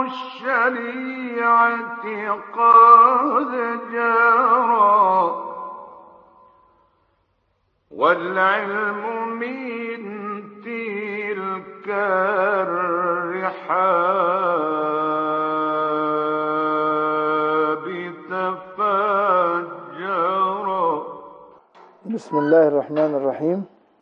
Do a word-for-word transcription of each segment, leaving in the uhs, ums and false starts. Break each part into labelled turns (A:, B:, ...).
A: الشريعة قد جرى، والعلم من تلك الرحاب تفجرا.
B: بسم الله الرحمن الرحيم.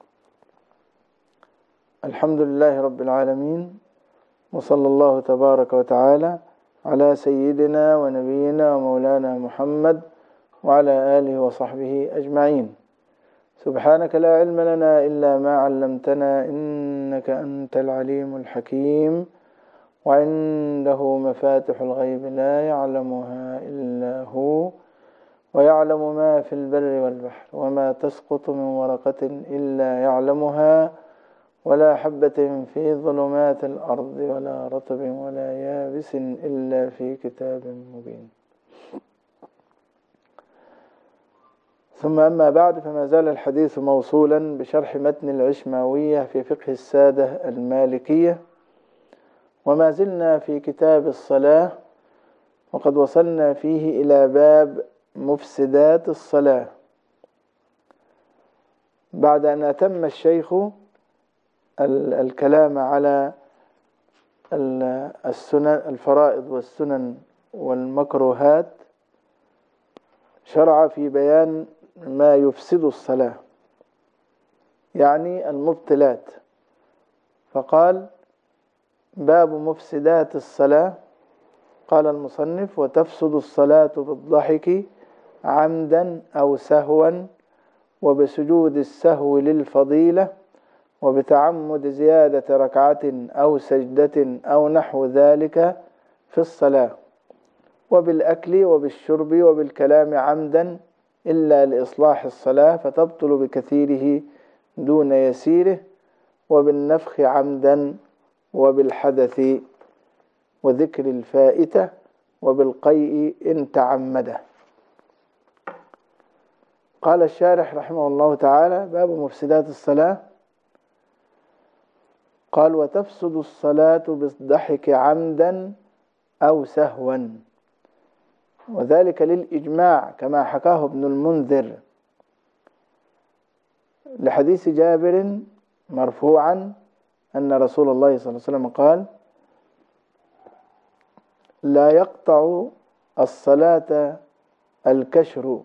B: الحمد لله رب العالمين، وصلى الله تبارك وتعالى على سيدنا ونبينا ومولانا محمد وعلى آله وصحبه أجمعين. سبحانك لا علم لنا إلا ما علمتنا، إنك أنت العليم الحكيم. وعنده مفاتح الغيب لا يعلمها إلا هو، ويعلم ما في البر والبحر، وما تسقط من ورقة إلا يعلمها، ولا حبة في ظلمات الأرض ولا رطب ولا يابس إلا في كتاب مبين. ثم أما بعد، فما زال الحديث موصولا بشرح متن العشماوية في فقه السادة المالكية، وما زلنا في كتاب الصلاة، وقد وصلنا فيه إلى باب مفسدات الصلاة، بعد أن أتم الشيخ الكلام على السنن الفرائض والسنن والمكروهات. شرع في بيان ما يفسد الصلاة، يعني المبطلات، فقال: باب مفسدات الصلاة. قال المصنف: وتفسد الصلاة بالضحك عمدا أو سهوا، وبسجود السهو للفضيلة، وبتعمد زيادة ركعة أو سجدة أو نحو ذلك في الصلاة، وبالأكل وبالشرب وبالكلام عمدا إلا لإصلاح الصلاة فتبطل بكثيره دون يسيره، وبالنفخ عمدا، وبالحدث وذكر الفائتة، وبالقيء إن تعمده. قال الشارح رحمه الله تعالى: باب مفسدات الصلاة. قال: وتفسد الصلاة بالضحك عمدا أو سهوا، وذلك للإجماع كما حكاه ابن المنذر لحديث جابر مرفوعا أن رسول الله صلى الله عليه وسلم قال: لا يقطع الصلاة الكشر،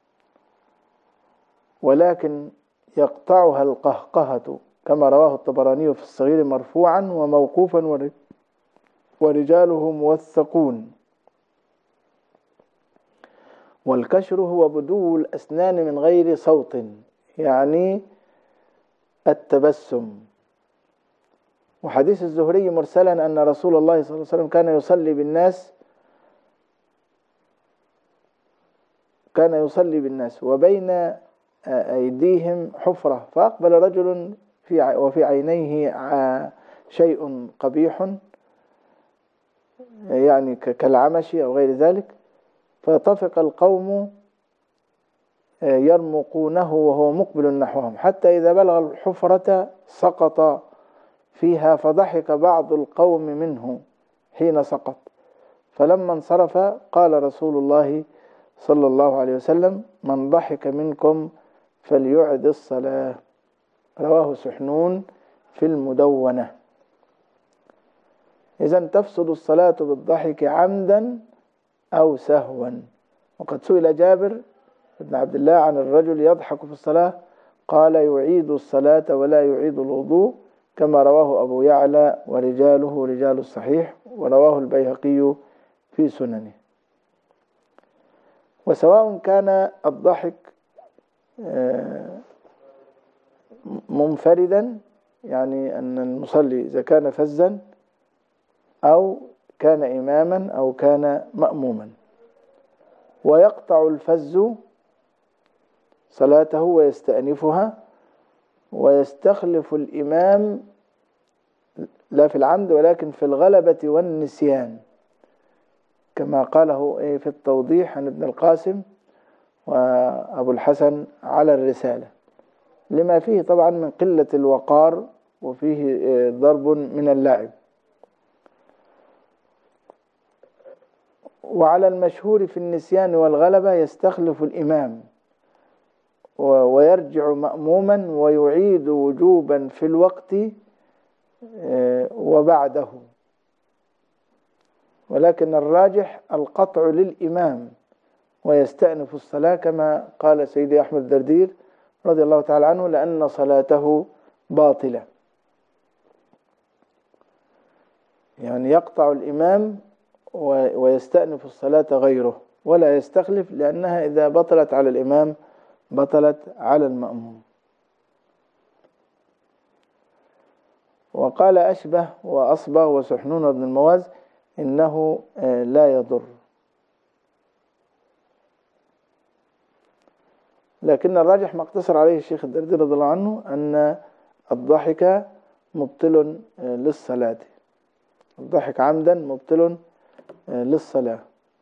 B: ولكن يقطعها القهقهة، كما رواه الطبراني في الصغير مرفوعا وموقوفا ورجاله موثقون. والكشر هو بدو الأسنان من غير صوت، يعني التبسم. وحديث الزهري مرسلا أن رسول الله صلى الله عليه وسلم كان يصلي بالناس كان يصلي بالناس وبين أيديهم حفرة، فأقبل رجل في وفي عينيه شيء قبيح، يعني كالعمش أو غير ذلك، فطفق القوم يرمقونه وهو مقبل نحوهم، حتى إذا بلغ الحفرة سقط فيها، فضحك بعض القوم منه حين سقط. فلما انصرف قال رسول الله صلى الله عليه وسلم: من ضحك منكم فليعد الصلاة. رواه سحنون في المدونة. إذن تفسد الصلاة بالضحك عمدا أو سهوا. وقد سئل جابر بن عبد الله عن الرجل يضحك في الصلاة، قال: يعيد الصلاة ولا يعيد الوضوء، كما رواه أبو يعلى ورجاله رجال الصحيح، ورواه البيهقي في سننه. وسواء كان الضحك منفردا، يعني أن المصلي إذا كان فزا، أو كان إماما أو كان مأموما، ويقطع الفز صلاته ويستأنفها، ويستخلف الإمام لا في العمد ولكن في الغلبة والنسيان، كما قاله في التوضيح عن ابن القاسم وأبو الحسن على الرسالة، لما فيه طبعا من قلة الوقار وفيه ضرب من اللعب. وعلى المشهور في النسيان والغلبة يستخلف الإمام ويرجع مأموما ويعيد وجوبا في الوقت وبعده، ولكن الراجح القطع للإمام ويستأنف الصلاة كما قال سيدي أحمد الدردير رضي الله تعالى عنه، لأن صلاته باطلة. يعني يقطع الإمام ويستأنف الصلاة غيره ولا يستخلف، لأنها إذا بطلت على الإمام بطلت على المأموم. وقال أشبه وأصبغ وسحنون بن المواز إنه لا يضر، لكن الراجح ما اقتصر عليه الشيخ الدردير رضي الله عنه أن الضحك مبطل للصلاة، الضحك عمدا مبطل للصلاة.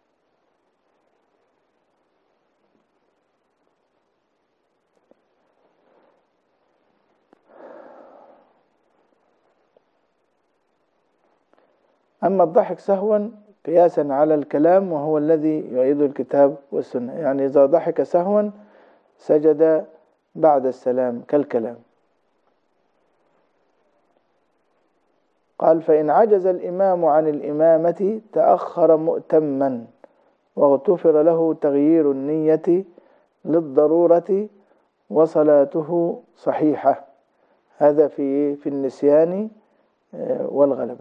B: أما الضحك سهوا قياسا على الكلام وهو الذي يؤيده الكتاب والسنة، يعني إذا ضحك سهوا سجد بعد السلام كالكلام. قال فإن عجز الإمام عن الإمامة تأخر مؤتما واغتفر له تغيير النية للضرورة وصلاته صحيحة. هذا في في النسيان والغلبة.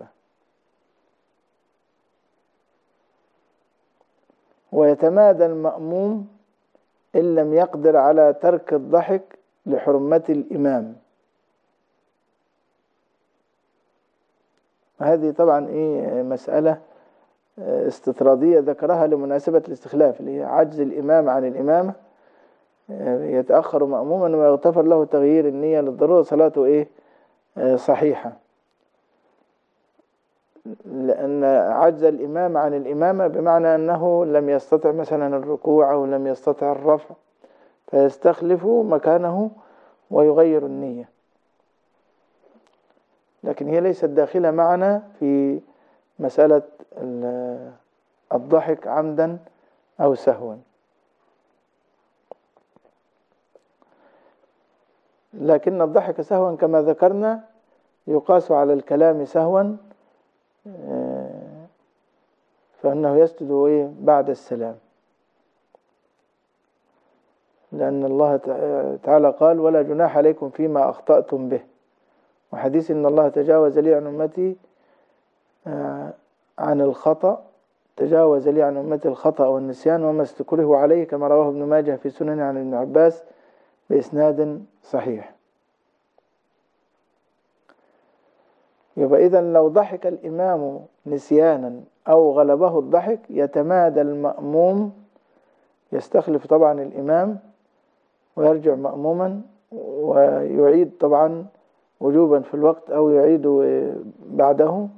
B: ويتمادى المأموم إن لم يقدر على ترك الضحك لحرمة الإمام. هذه طبعا إيه مسألة استطرادية ذكرها لمناسبة الاستخلاف، اللي هي عجز الإمام عن الإمامة يتأخر مأموما ويغتفر له تغيير النية للضرورة صلاته إيه صحيحة. لأن عجز الإمام عن الإمامة بمعنى أنه لم يستطع مثلا الركوع أو لم يستطع الرفع، فيستخلف مكانه ويغير النية، لكن هي ليست داخلة معنا في مسألة الضحك عمدا أو سهوا. لكن الضحك سهوا كما ذكرنا يقاس على الكلام سهوا، فإنه يسجد بعد السلام، لأن الله تعالى قال ولا جناح عليكم فيما أخطأتم به، وحديث إن الله تجاوز لي عن أمتي عن الخطأ تجاوز لي عن أمتي الخطأ والنسيان وما استكره عليه، كما رواه ابن ماجه في سنن عن ابن عباس بإسناد صحيح. يبقى إذن لو ضحك الإمام نسيانا أو غلبه الضحك يتمادى المأموم، يستخلف طبعا الإمام ويرجع مأموما ويعيد طبعا وجوبا في الوقت أو يعيد بعده.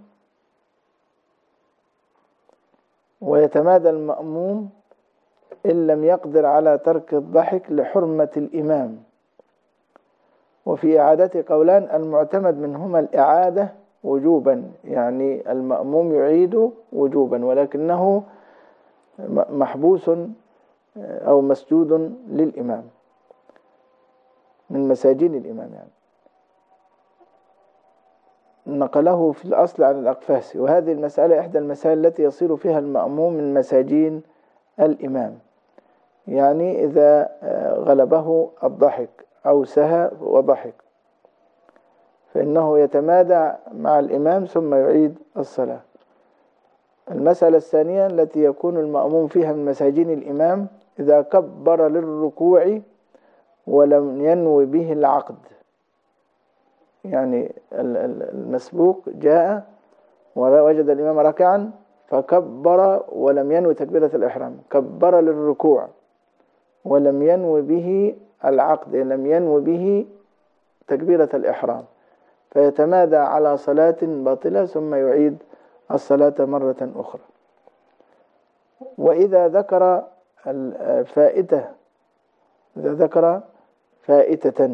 B: ويتمادى المأموم إن لم يقدر على ترك الضحك لحرمة الإمام. وفي إعادة قولان، المعتمد منهما الإعادة وجوبا، يعني المأموم يعيد وجوبا ولكنه محبوس أو مسجود للإمام من مساجين الإمام، يعني نقله في الأصل عن الأقفاسي. وهذه المسألة إحدى المسائل التي يصير فيها المأموم من مساجين الإمام، يعني إذا غلبه الضحك أو سهى وضحك فإنه يتمادى مع الإمام ثم يعيد الصلاة. المسألة الثانية التي يكون المأموم فيها من مساجين الإمام إذا كبر للركوع ولم ينوي به العقد، يعني المسبوق جاء ووجد الإمام ركعا فكبر ولم ينوي تكبيرة الإحرام، كبر للركوع ولم ينوي به العقد، لم ينوي به تكبيرة الإحرام، فيتمادى على صلاة باطلة ثم يعيد الصلاة مرة أخرى. وإذا ذكر الفائتة إذا ذكر فائتة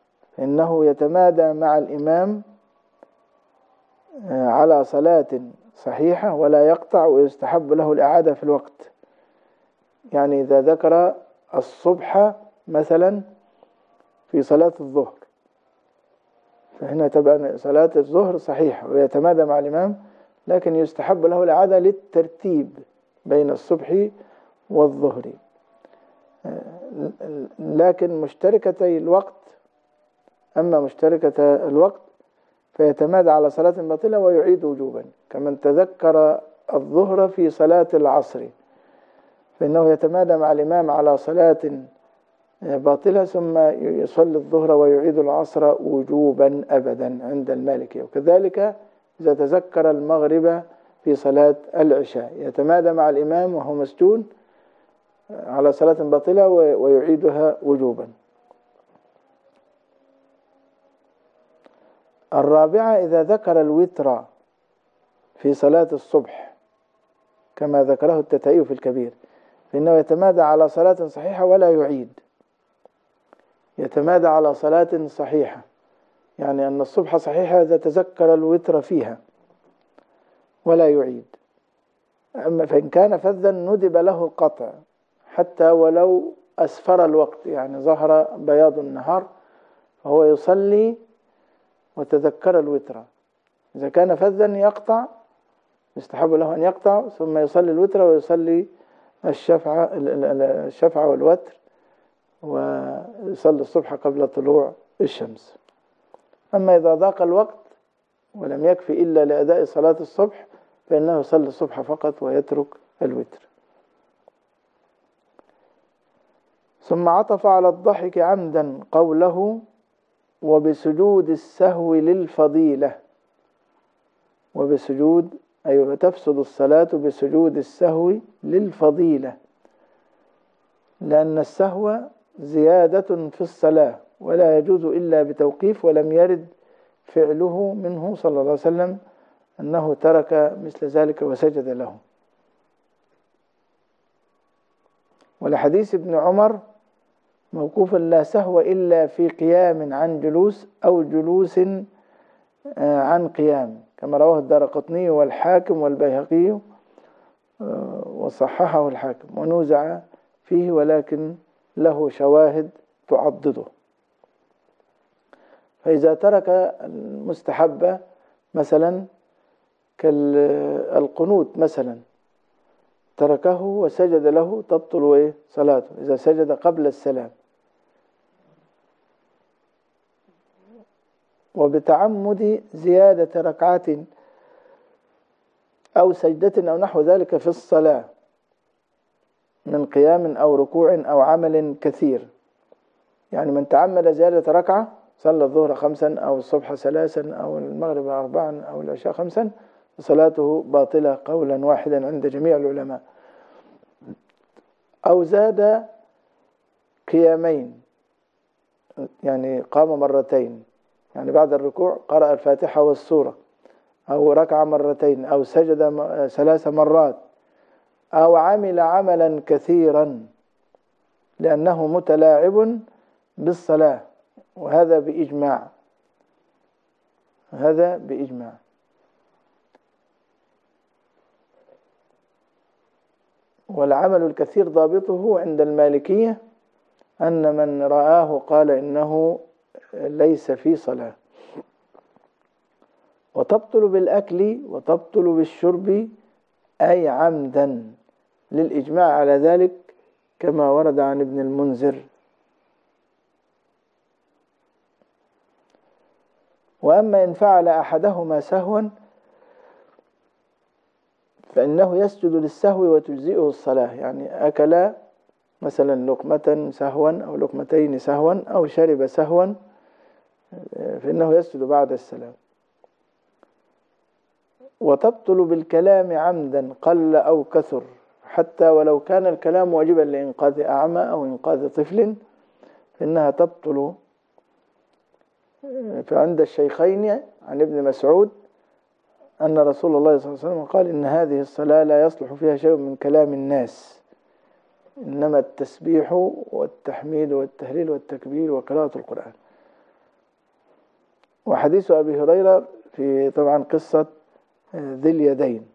B: إنه يتمادى مع الإمام على صلاة صحيحة ولا يقطع، ويستحب له الإعادة في الوقت. يعني إذا ذكر الصبح مثلا في صلاة الظهر، فهنا طبعا صلاة الظهر صحيحة ويتمادى مع الإمام، لكن يستحب له الإعادة للترتيب بين الصبح والظهر. لكن مشتركتي الوقت، أما مشتركة الوقت فيتمادى على صلاة باطلة ويعيد وجوبا، كمن تذكر الظهر في صلاة العصر فإنه يتمادى مع الإمام على صلاة باطلة ثم يصلي الظهر ويعيد العصر وجوبا أبدا عند المالكية. وكذلك إذا تذكر المغرب في صلاة العشاء يتمادى مع الإمام وهو مسجون على صلاة باطلة ويعيدها وجوبا. الرابعة إذا ذكر الوتر في صلاة الصبح كما ذكره التتائي في الكبير فإنه يتمادى على صلاة صحيحة ولا يعيد، يتمادى على صلاة صحيحة، يعني أن الصبح صحيحة إذا تذكر الوتر فيها ولا يعيد. أما فإن كان فذا ندب له القطع حتى ولو أسفر الوقت، يعني ظهر بياض النهار فهو يصلي وتذكر الوتر. إذا كان فذا يقطع، يستحب له أن يقطع ثم يصلي الوتر ويصلي الشفع الشفع والوتر ويصلي الصبح قبل طلوع الشمس. أما إذا ضاق الوقت ولم يكفي إلا لأداء صلاة الصبح فإنه يصلي الصبح فقط ويترك الوتر. ثم عطف على الضحك عمدا قوله وبسجود السهو للفضيلة. وبسجود أي تفسد الصلاة بسجود السهو للفضيلة، لأن السهو زيادة في الصلاة ولا يجوز إلا بتوقيف، ولم يرد فعله منه صلى الله عليه وسلم أنه ترك مثل ذلك وسجد له. ولحديث ابن عمر موقوفا لا سهو إلا في قيام عن جلوس أو جلوس عن قيام، كما رواه الدارقطني والحاكم والبيهقي وصححه الحاكم، ونوزع فيه ولكن له شواهد تعضده. فإذا ترك المستحبة مثلا كالقنوت مثلا تركه وسجد له تبطل صلاته إذا سجد قبل السلام. وبتعمد زيادة ركعات أو سجدة أو نحو ذلك في الصلاة من قيام أو ركوع أو عمل كثير، يعني من تعمد زيادة ركعة صلى الظهر خمسا أو الصبح ثلاثا أو المغرب أربعا أو العشاء خمسا صلاته باطلة قولا واحدا عند جميع العلماء. أو زاد قيامين، يعني قام مرتين، يعني بعد الركوع قرأ الفاتحة والسورة، أو ركع مرتين، أو سجد ثلاث مرات، أو عمل عملا كثيرا لأنه متلاعب بالصلاة، وهذا بإجماع، هذا بإجماع. والعمل الكثير ضابطه عند المالكية أن من رآه قال إنه ليس في صلاة. وتبطل بالأكل وتبطل بالشرب أي عمدا، للإجماع على ذلك كما ورد عن ابن المنذر. وأما إن فعل أحدهما سهوا فإنه يسجد للسهو وتجزئه الصلاة، يعني أكل مثلا لقمة سهوا أو لقمتين سهوا أو شرب سهوا فإنه يسجد بعد السلام. وتبطل بالكلام عمدا قل أو كثر، حتى ولو كان الكلام واجبا لإنقاذ أعمى أو إنقاذ طفل فإنها تبطل. فعند الشيخين عن ابن مسعود أن رسول الله صلى الله عليه وسلم قال إن هذه الصلاة لا يصلح فيها شيء من كلام الناس، إنما التسبيح والتحميد والتهليل والتكبير وقراءة القرآن. وحديث أبي هريرة في طبعا قصة ذي اليدين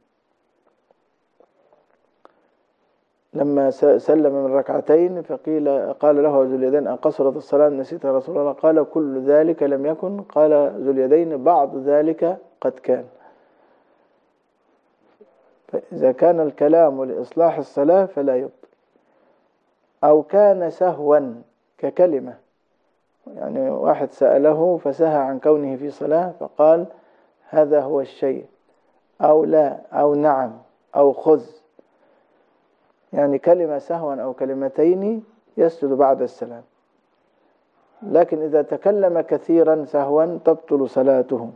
B: لما سلم من ركعتين فقيل قال له ذو اليدين أقصرت الصلاة نسيت يا رسول الله؟ قال كل ذلك لم يكن. قال ذو اليدين بعض ذلك قد كان. فإذا كان الكلام لإصلاح الصلاة فلا يبطل، أو كان سهوا ككلمة، يعني واحد سأله فسهى عن كونه في صلاة فقال هذا هو الشيء، أو لا، أو نعم، أو خذ، يعني كلمة سهوا أو كلمتين يسجد بعد السلام. لكن إذا تكلم كثيرا سهوا تبطل صلاته.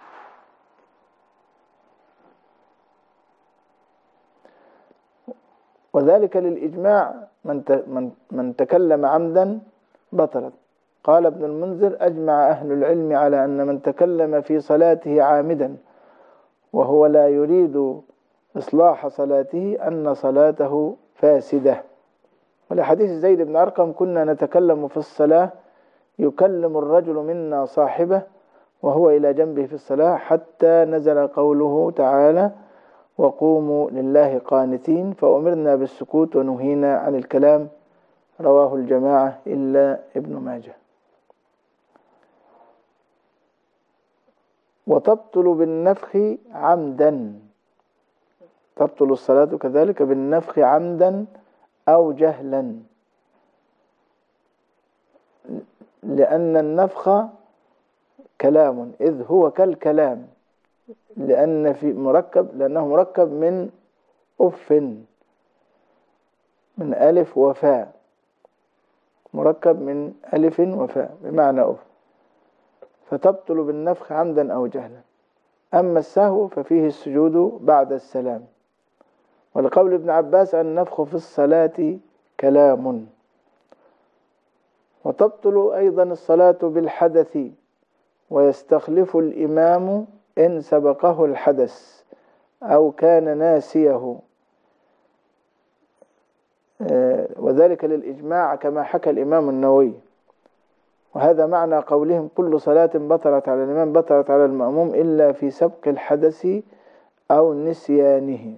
B: وذلك للإجماع، من من تكلم عمدا بطلت. قال ابن المنذر أجمع أهل العلم على أن من تكلم في صلاته عامدا وهو لا يريد إصلاح صلاته أن صلاته فاسدة. ولحديث زيد بن أرقم كنا نتكلم في الصلاة يكلم الرجل منا صاحبه وهو إلى جنبه في الصلاة حتى نزل قوله تعالى وقوموا لله قانتين، فأمرنا بالسكوت ونهينا عن الكلام. رواه الجماعة إلا ابن ماجه. وتبطل بالنفخ عمدا، تبطل الصلاة كذلك بالنفخ عمدا أو جهلا، لأن النفخ كلام إذ هو كالكلام، لأن في مركب لأنه مركب من أف، من ألف وفاء، مركب من ألف وفاء بمعنى أف، فتبطل بالنفخ عمدا أو جهلا. أما السهو ففيه السجود بعد السلام. ولقول ابن عباس النفخ في الصلاة كلام. وتبطل أيضا الصلاة بالحدث، ويستخلف الإمام إن سبقه الحدث أو كان ناسيه، وذلك للإجماع كما حكى الإمام النووي. وهذا معنى قولهم كل صلاة بطلت على الإمام بطلت على المأموم إلا في سبق الحدث أو نسيانه.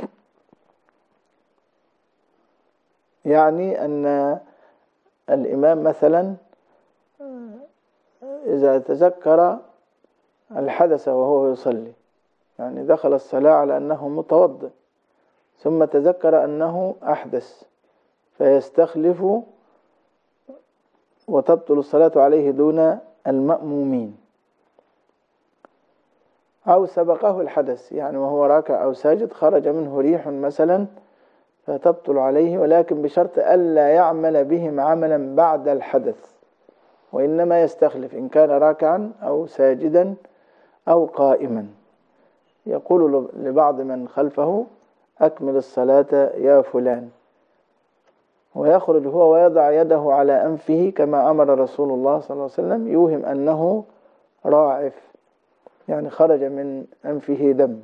B: يعني أن الإمام مثلا إذا تذكر الحدث وهو يصلي، يعني دخل الصلاة على أنه متوضئ ثم تذكر أنه أحدث فيستخلف وتبطل الصلاة عليه دون المأمومين. أو سبقه الحدث، يعني وهو راكع أو ساجد خرج منه ريح مثلا فتبطل عليه، ولكن بشرط ألا يعمل بهم عملا بعد الحدث، وإنما يستخلف إن كان راكعا أو ساجدا أو قائما. يقول لبعض من خلفه أكمل الصلاة يا فلان، ويخرج هو ويضع يده على أنفه كما أمر رسول الله صلى الله عليه وسلم، يوهم أنه راعف، يعني خرج من أنفه دم.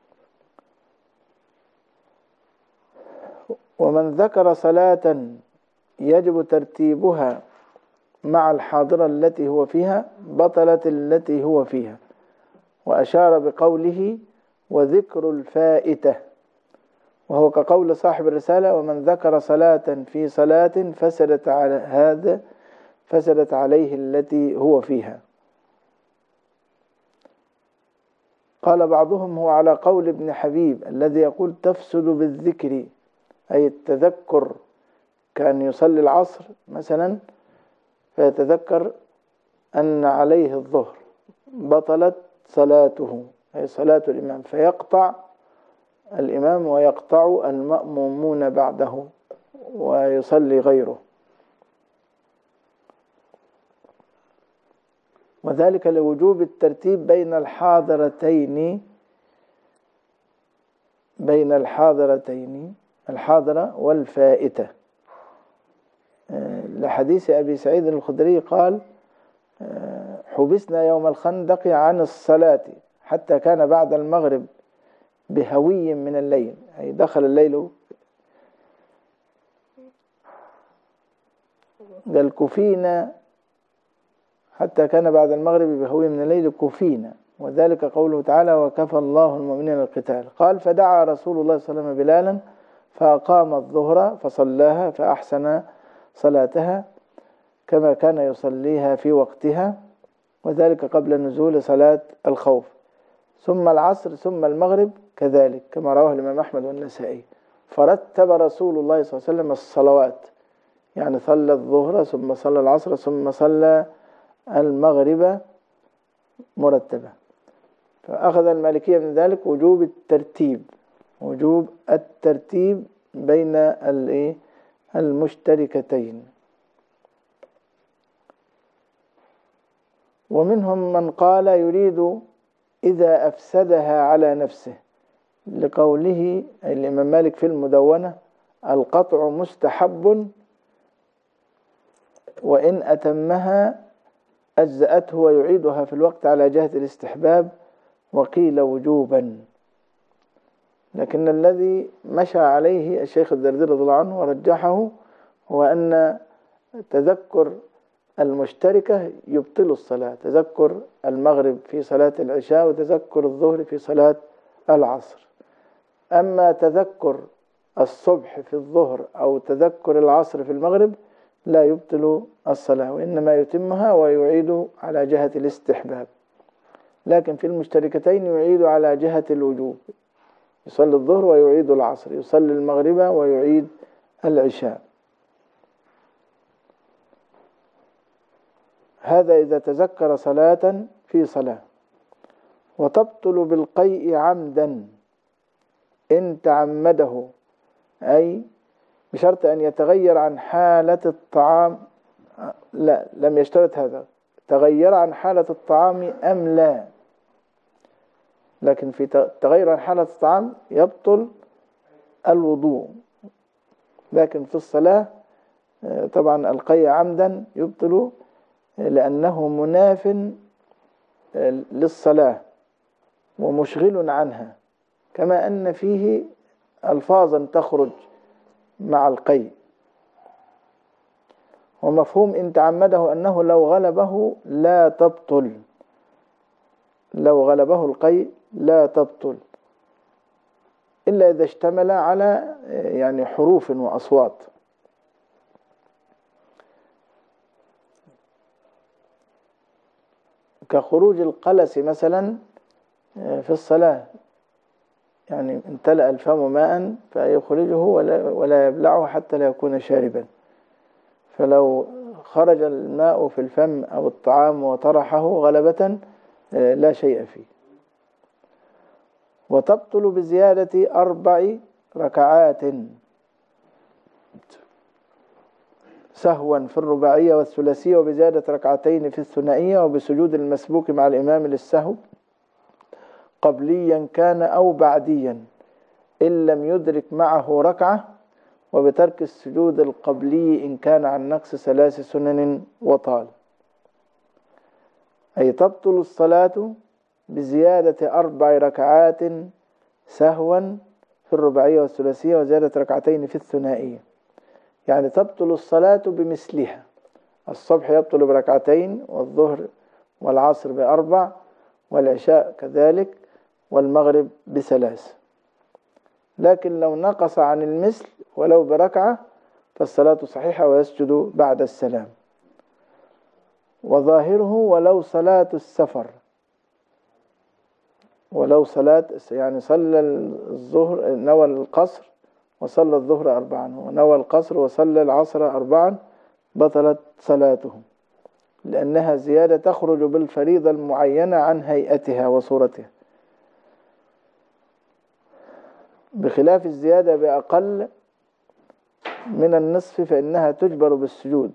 B: ومن ذكر صلاة يجب ترتيبها مع الحاضرة التي هو فيها بطلت التي هو فيها، وأشار بقوله وذكر الفائتة، وهو كقول صاحب الرسالة ومن ذكر صلاة في صلاة فسدت على هذا فسدت عليه التي هو فيها. قال بعضهم هو على قول ابن حبيب الذي يقول تفسد بالذكر، أي التذكر، كان يصلي العصر مثلا فيتذكر أن عليه الظهر بطلت صلاته، أي صلاة الإمام، فيقطع الإمام ويقطع المأمومون بعده ويصلي غيره. وذلك لوجوب الترتيب بين الحاضرتين بين الحاضرتين الحاضرة والفائتة، لحديث أبي سعيد الخدري قال حبسنا يوم الخندق عن الصلاة حتى كان بعد المغرب بهوي من الليل، أي دخل الليل، قال كفينا حتى كان بعد المغرب بهوي من الليل كفينا، وذلك قوله تعالى وكفى الله المؤمنين القتال. قال فدعا رسول الله صلى الله عليه وسلم بلالا فأقام الظهر فصلاها فأحسن صلاتها كما كان يصليها في وقتها، وذلك قبل نزول صلاة الخوف، ثم العصر ثم المغرب كذلك كما رواه الإمام أحمد والنسائي. فرتب رسول الله صلى الله عليه وسلم الصلوات، يعني صلى الظهر ثم صلى العصر ثم صلى المغرب مرتبة. فأخذ المالكية من ذلك وجوب الترتيب، وجوب الترتيب بين المشتركتين. ومنهم من قال يريد إذا أفسدها على نفسه، لقوله الإمام مالك في المدونة القطع مستحب وإن أتمها أجزأته ويعيدها في الوقت على جهة الاستحباب، وقيل وجوبا. لكن الذي مشى عليه الشيخ الدردير رضي الله عنه ورجحه هو أن تذكر المشتركة يبطل الصلاة، تذكر المغرب في صلاة العشاء وتذكر الظهر في صلاة العصر. أما تذكر الصبح في الظهر أو تذكر العصر في المغرب لا يبطل الصلاة، وإنما يتمها ويعيد على جهة الاستحباب. لكن في المشتركتين يعيد على جهة الوجوب، يصلي الظهر ويعيد العصر، يصلي المغرب ويعيد العشاء. هذا إذا تذكر صلاة في صلاة. وتبطل بالقيء عمدا إن تعمده، أي بشرط أن يتغير عن حالة الطعام. لا، لم يشترط هذا، تغير عن حالة الطعام أم لا. لكن في تغير عن حالة الطعام يبطل الوضوء، لكن في الصلاة طبعا القيء عمدا يبطل لأنه مناف للصلاة ومشغل عنها، كما أن فيه ألفاظا تخرج مع القيء. ومفهوم إن تعمده أنه لو غلبه لا تبطل، لو غلبه القيء لا تبطل، إلا إذا اشتمل على يعني حروف وأصوات. كخروج القلس مثلا في الصلاة، يعني امتلأ الفم ماء فيخرجه ولا, ولا يبلعه حتى لا يكون شاربا، فلو خرج الماء في الفم أو الطعام وطرحه غلبة لا شيء فيه. وتبطل بزيادة أربع ركعات سهوا في الرباعية والثلاثية، وبزيادة ركعتين في الثنائية، وبسجود المسبوك مع الإمام للسهو قبليا كان أو بعديا إن لم يدرك معه ركعة، وبترك السجود القبلي إن كان عن نقص ثلاث سنن وطال. أي تبطل الصلاة بزيادة أربع ركعات سهوا في الرباعية والثلاثية، وزيادة ركعتين في الثنائية. يعني تبطل الصلاة بمثلها، الصبح يبطل بركعتين، والظهر والعصر بأربع، والعشاء كذلك، والمغرب بثلاث. لكن لو نقص عن المثل ولو بركعة فالصلاة صحيحة ويسجد بعد السلام. وظاهره ولو صلاة السفر، ولو صلاة يعني صلى الظهر نوى القصر وصلى الظهر أربعا، ونوى القصر وصلى العصر أربعا، بطلت صلاته، لأنها زيادة تخرج بالفريضة المعينة عن هيئتها وصورتها، بخلاف الزيادة بأقل من النصف فإنها تجبر بالسجود،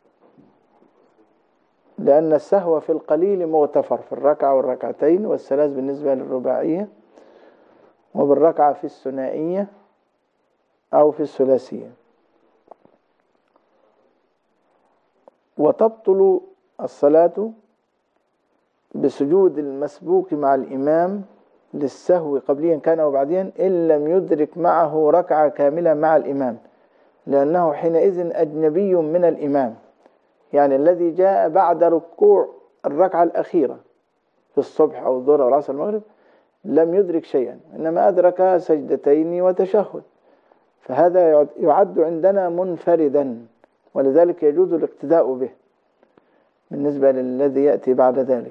B: لأن السهو في القليل مغتفر في الركعة والركعتين والثلاث بالنسبة للرباعية، وبالركعة في الثنائية أو في الثلاثية. وتبطل الصلاة بسجود المسبوك مع الإمام للسهو قبليا كان أو بعديا إن لم يدرك معه ركعة كاملة مع الإمام، لأنه حينئذ أجنبي من الإمام، يعني الذي جاء بعد ركوع الركعة الأخيرة في الصبح أو الظهر أو العصر المغرب لم يدرك شيئا، إنما أدرك سجدتين وتشهد، فهذا يعد عندنا منفردا، ولذلك يجوز الاقتداء به بالنسبة للذي يأتي بعد ذلك.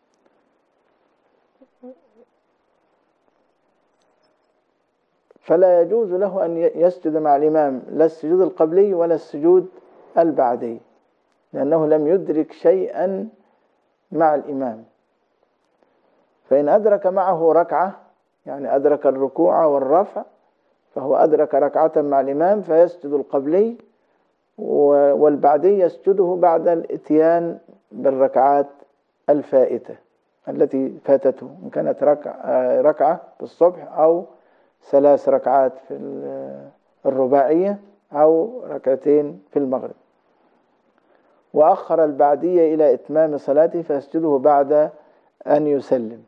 B: فلا يجوز له أن يسجد مع الإمام لا السجود القبلي ولا السجود البعدي، لأنه لم يدرك شيئا مع الإمام. فإن أدرك معه ركعة، يعني أدرك الركوع والرفع، فهو أدرك ركعة مع الإمام فيسجد القبلي، والبعدي يسجده بعد الإتيان بالركعات الفائتة التي فاتته، إن كانت ركعة, ركعة في الصبح أو ثلاث ركعات في الرباعية أو ركعتين في المغرب. وأخر البعدية إلى إتمام صلاته فيسجده بعد أن يسلم.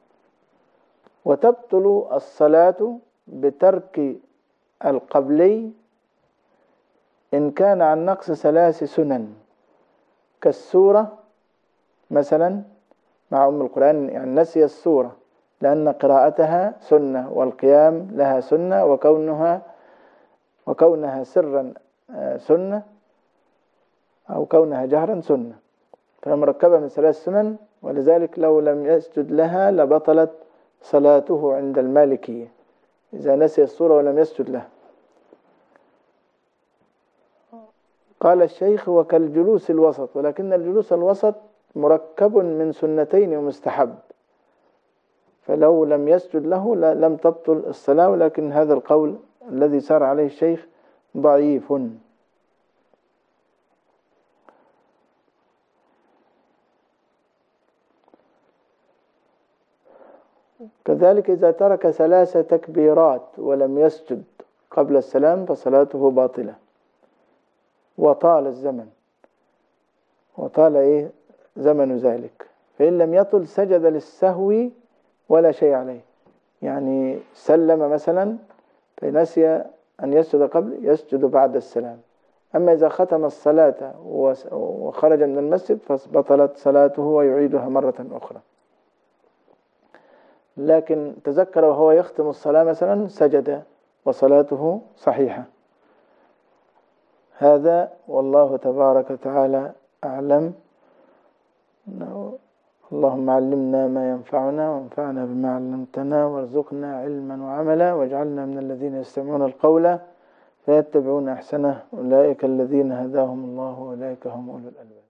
B: وتبطل الصلاة بترك القبلي إن كان عن نقص ثلاث سنن، كالسورة مثلا مع أم القرآن، يعني نسي السورة لأن قراءتها سنة والقيام لها سنة وكونها وكونها سرا سنة أو كونها جهرا سنة، فمركبة من ثلاث سنن، ولذلك لو لم يسجد لها لبطلت صلاته عند المالكية إذا نسي السورة ولم يسجد لها. قال الشيخ: وكالجلوس الوسط، ولكن الجلوس الوسط مركب من سنتين ومستحب، فلو لم يسجد له لم تبطل الصلاة، ولكن هذا القول الذي سار عليه الشيخ ضعيف. كذلك إذا ترك ثلاث تكبيرات ولم يسجد قبل السلام فصلاته باطلة، وطال الزمن وطال إيه زمن ذلك، فإن لم يطل سجد للسهو ولا شيء عليه، يعني سلم مثلا فنسي أن يسجد قبل يسجد بعد السلام. أما إذا ختم الصلاة وخرج من المسجد فبطلت صلاته ويعيدها مرة أخرى، لكن تذكر وهو يختم الصلاة مثلا سجد وصلاته صحيحة. هذا والله تبارك وتعالى أعلم. اللهم علمنا ما ينفعنا وانفعنا بما علمتنا وارزقنا علما وعملا واجعلنا من الذين يستمعون القول فيتبعون أحسنه، أولئك الذين هداهم الله وأولئك هم أولو الألباب.